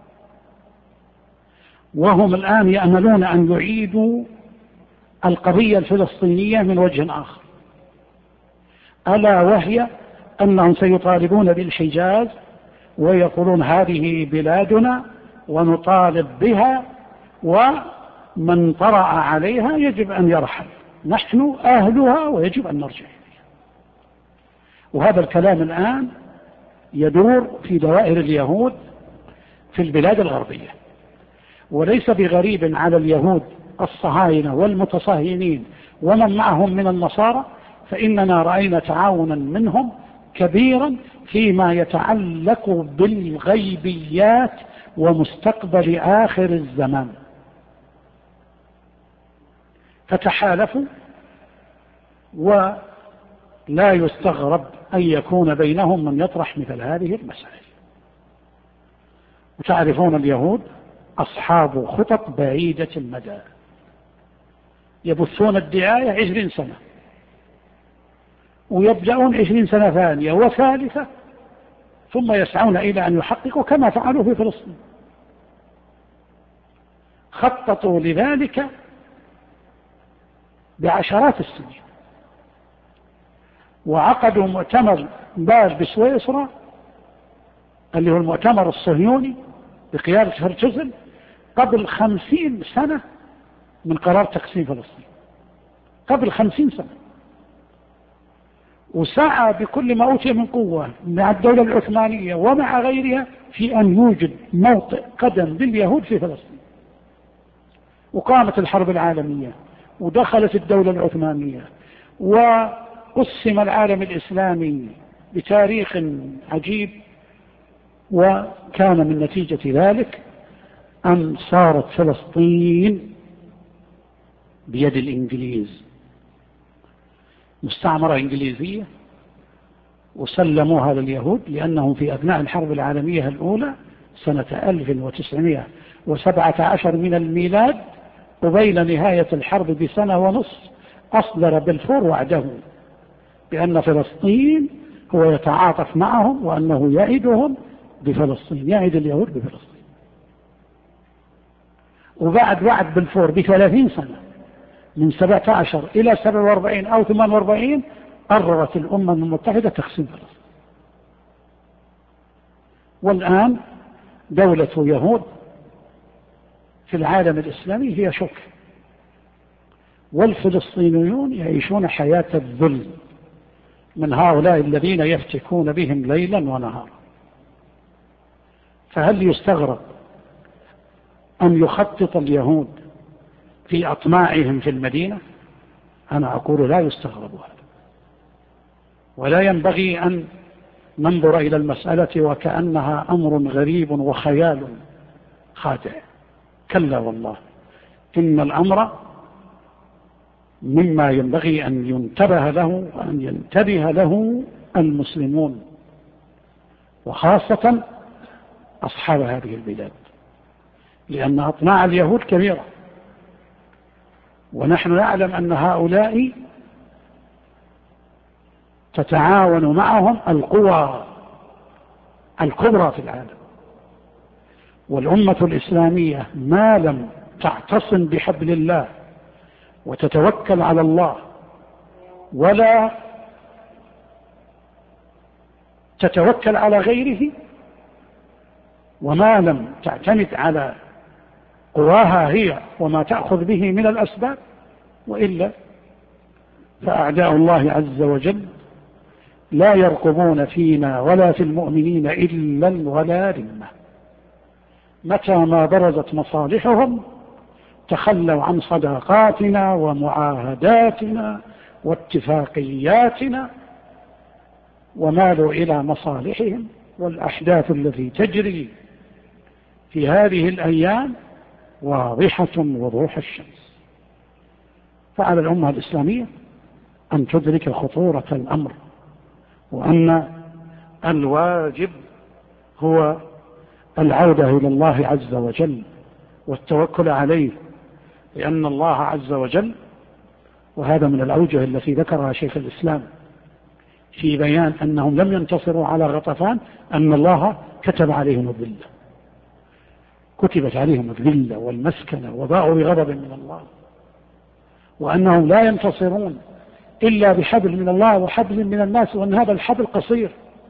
Speaker 1: وهم الآن يأملون أن يعيدوا القضية الفلسطينية من وجه آخر، ألا وهي أنهم سيطالبون بالحجاز ويقولون هذه بلادنا ونطالب بها، ومن طرأ عليها يجب أن يرحل، نحن أهلها ويجب أن نرجع إليها. وهذا الكلام الآن يدور في دوائر اليهود في البلاد الغربية، وليس بغريب على اليهود الصهاينة والمتصهينين ومن معهم من النصارى، فإننا رأينا تعاونا منهم كبيرا فيما يتعلق بالغيبيات ومستقبل آخر الزمان، فتحالفوا، ولا يستغرب أن يكون بينهم من يطرح مثل هذه المسائل. وتعرفون اليهود أصحاب خطط بعيدة المدى، يبثون الدعاية 20 سنة ويبدأون 20 سنة ثانية وثالثة، ثم يسعون إلى أن يحققوا كما فعلوا في فلسطين. خططوا لذلك بعشرات السنين، وعقدوا مؤتمر باز بسويسرا اللي هو المؤتمر الصهيوني بقيادة هرتزل قبل 50 سنة من قرار تقسيم فلسطين، قبل 50 سنة. وسعى بكل ما أوتي من قوة مع الدولة العثمانية ومع غيرها في أن يوجد موطئ قدم لليهود في فلسطين. وقامت الحرب العالمية ودخلت الدولة العثمانية وقسم العالم الإسلامي بتاريخ عجيب، وكان من نتيجة ذلك أن صارت فلسطين بيد الإنجليز، مستعمرة إنجليزية، وسلموها لليهود لأنهم في أثناء الحرب العالمية الأولى سنة 1917 من الميلاد قبيل نهاية الحرب بسنة ونصف أصدر بلفور وعده بأن فلسطين هو يتعاطف معهم وأنه يعدهم بفلسطين، يعد اليهود بفلسطين. وبعد وعد بلفور ب30 سنة من 17 إلى 47 أو 48 قررت الأمم المتحدة تقسيم فلسطين. والآن دولة يهود في العالم الإسلامي هي شك، والفلسطينيون يعيشون حياة الذل من هؤلاء الذين يفتكون بهم ليلا ونهارا. فهل يستغرب أن يخطط اليهود في أطماعهم في المدينة؟ أنا أقول لا يستغرب هذا، ولا ينبغي أن ننظر إلى المسألة وكأنها أمر غريب وخيال خادع. كلا والله، إن الأمر مما ينبغي أن ينتبه له وأن ينتبه له المسلمون، وخاصة أصحاب هذه البلاد، لأن أطماع اليهود كبيرة، ونحن نعلم أن هؤلاء تتعاون معهم القوى الكبرى في العالم. والأمة الإسلامية ما لم تعتصم بحبل الله وتتوكل على الله ولا تتوكل على غيره، وما لم تعتمد على قواها هي وما تأخذ به من الأسباب، وإلا فأعداء الله عز وجل لا يرقبون فينا ولا في المؤمنين إلا ولا ذمة. متى ما برزت مصالحهم تخلوا عن صداقاتنا ومعاهداتنا واتفاقياتنا ومالوا إلى مصالحهم. والأحداث التي تجري في هذه الأيام واضحة وضوح الشمس. فعلى الأمة الإسلامية أن تدرك خطورة الأمر، وأن الواجب هو العودة إلى الله عز وجل والتوكل عليه، لأن الله عز وجل، وهذا من الأوجه التي ذكرها شيخ الإسلام في بيان أنهم لم ينتصروا على غطفان، أن الله كتب عليهم الذلة، كتبت عليهم الذلة والمسكنة وباءوا بغضب من الله، وأنهم لا ينتصرون إلا بحبل من الله وحبل من الناس، وأن هذا الحبل قصير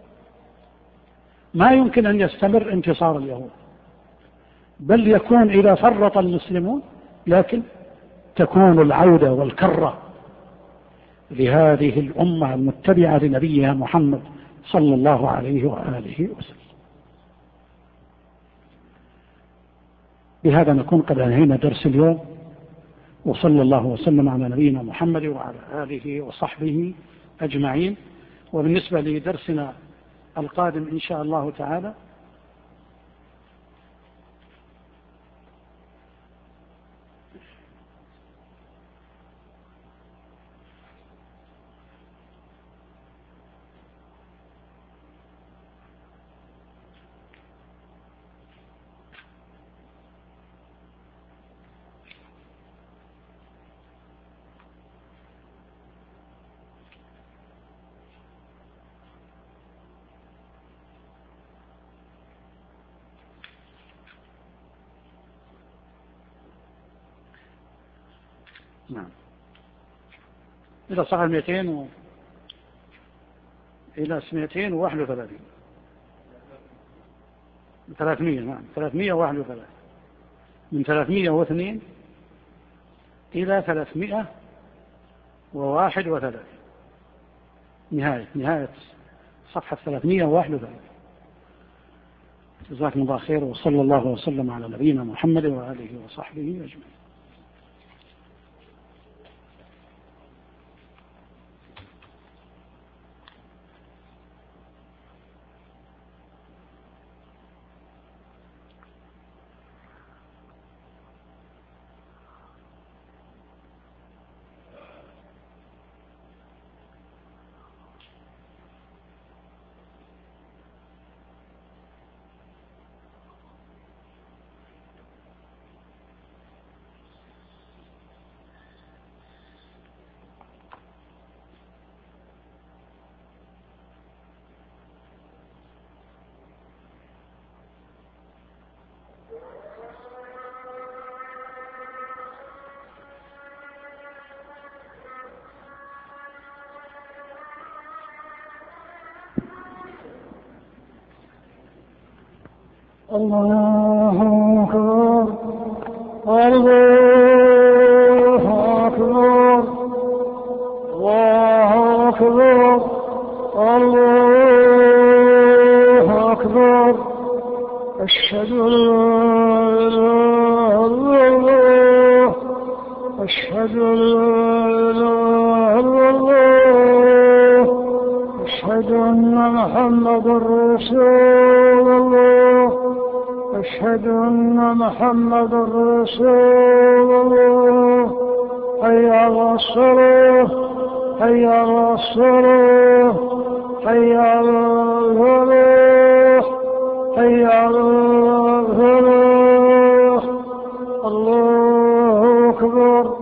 Speaker 1: ما يمكن أن يستمر انتصار اليهود، بل يكون إذا فرط المسلمون، لكن تكون العودة والكرة لهذه الأمة المتبعة لنبيها محمد صلى الله عليه وآله وسلم. بهذا نكون قد أنهينا درس اليوم، وصلى الله وسلم على نبينا محمد وعلى آله وصحبه أجمعين. وبالنسبة لدرسنا القادم إن شاء الله تعالى نعم إلى صفحة 200 إلى 231 300. نعم 331 من 302 إلى 331 نهاية صفحة 331. جزاكم الله خير، وصلى الله وسلم على نبينا محمد وآله وصحبه أجمعين.
Speaker 2: الله أكبر الله أكبر الله أكبر الله أكبر أشهد أن لا إله إلا الله أشهد أن لا إله إلا الله أشهد أن محمدا رسول الله أشهد أن محمدا رسول الله حي على الصلاة حي على الصلاة حي على الفلاح حي على الفلاح الله أكبر